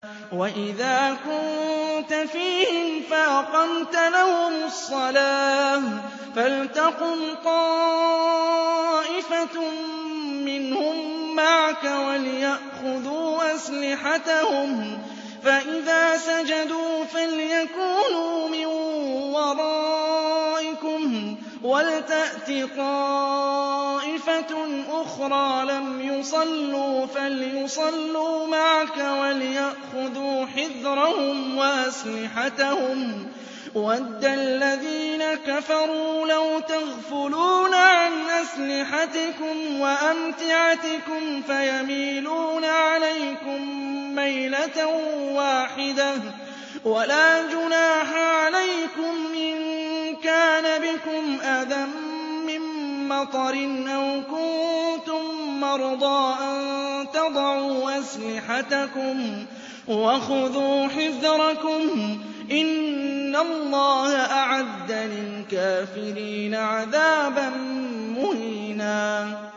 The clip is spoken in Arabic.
وَإِذَا كُنتَ فِيهِمْ فَأَقَمْتَ لَهُمُ الصَّلَاةَ فَلْتَقُمْ طَائِفَةٌ مِّنْهُم مَّعَكَ وَلْيَأْخُذُوا أَسْلِحَتَهُمْ فَإِذَا سَجَدُوا فَلْيَكُونُوا مِن وَرَائِكُمْ وَلْتَأْتِ طَائِفَةٌ أُخْرَىٰ لَمْ يُصَلُّوا فَلْيُصَلُّوا مَعَكَ وَلْيَأْخُذُوا حِذْرَهُمْ وَأَسْلِحَتَهُمْ وَدَّ الَّذِينَ كَفَرُوا لَوْ تَغْفُلُونَ عَنْ أَسْلِحَتِكُمْ وَأَمْتِعَتِكُمْ فَيَمِيلُونَ عَلَيْكُم مَّيْلَةً وَاحِدَةً وَلَا جُنَاحَ عَلَيْكُمْ إِن كَانَ بِكُمْ أَذًى مِّن مَّطَرٍ أَوْ كُنتُم مَّرْضَىٰ أَن تَضَعُوا أَسْلِحَتَكُمْ وَخُذُوا حِذْرَكُمْ ۗ إِنَّ اللَّهَ أَعَدَّ لِلْكَافِرِينَ عَذَابًا مُّهِينًا